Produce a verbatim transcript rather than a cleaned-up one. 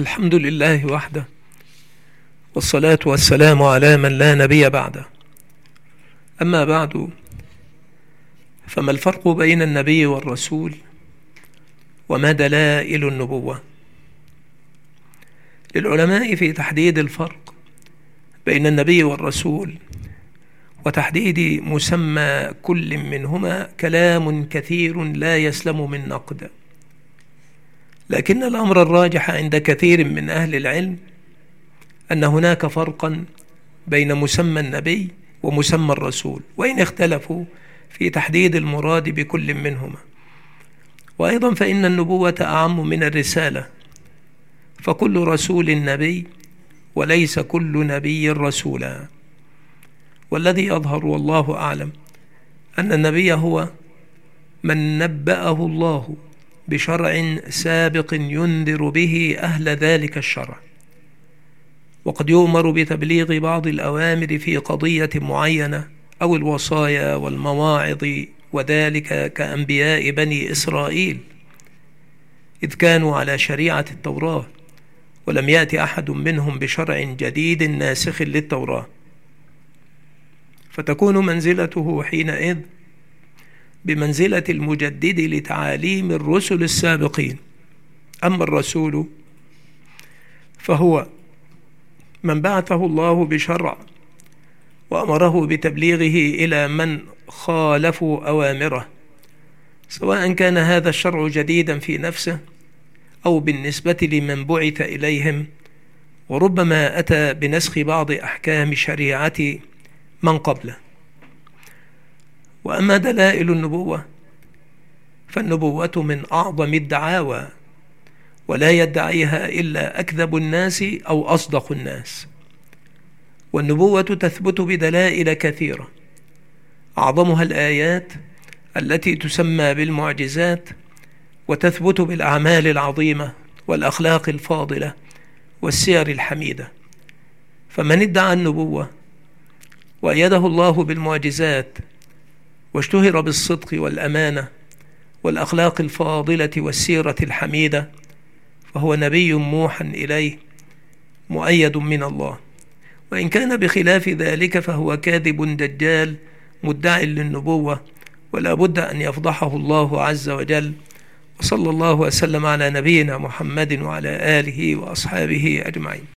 الحمد لله وحده، والصلاة والسلام على من لا نبي بعده. أما بعد، فما الفرق بين النبي والرسول، وما دلائل النبوة؟ للعلماء في تحديد الفرق بين النبي والرسول وتحديد مسمى كل منهما كلام كثير لا يسلم من نقد، لكن الأمر الراجح عند كثير من أهل العلم أن هناك فرقا بين مسمى النبي ومسمى الرسول، وإن اختلفوا في تحديد المراد بكل منهما. وأيضا فإن النبوة أعم من الرسالة، فكل رسول نبي وليس كل نبي رسولا. والذي يظهر والله أعلم أن النبي هو من نبأه الله بشرع سابق ينذر به أهل ذلك الشرع، وقد يؤمر بتبليغ بعض الأوامر في قضية معينة أو الوصايا والمواعظ، وذلك كأنبياء بني إسرائيل إذ كانوا على شريعة التوراة، ولم يأتي أحد منهم بشرع جديد ناسخ للتوراة، فتكون منزلته حينئذ بمنزلة المجدد لتعاليم الرسل السابقين. أما الرسول فهو من بعثه الله بشرع وأمره بتبليغه إلى من خالفوا أوامره، سواء كان هذا الشرع جديدا في نفسه أو بالنسبة لمن بعث إليهم، وربما أتى بنسخ بعض أحكام شريعة من قبله. وأما دلائل النبوة فالنبوة من أعظم الدعاوى، ولا يدعيها إلا أكذب الناس أو أصدق الناس. والنبوة تثبت بدلائل كثيرة، أعظمها الآيات التي تسمى بالمعجزات، وتثبت بالأعمال العظيمة والأخلاق الفاضلة والسير الحميدة. فمن ادعى النبوة وأيده الله بالمعجزات واشتهر بالصدق والأمانة والأخلاق الفاضلة والسيرة الحميدة، فهو نبي موحى إليه مؤيد من الله. وإن كان بخلاف ذلك فهو كاذب دجال مدعي للنبوة، ولا بد أن يفضحه الله عز وجل. وصلى الله وسلم على نبينا محمد وعلى آله وأصحابه أجمعين.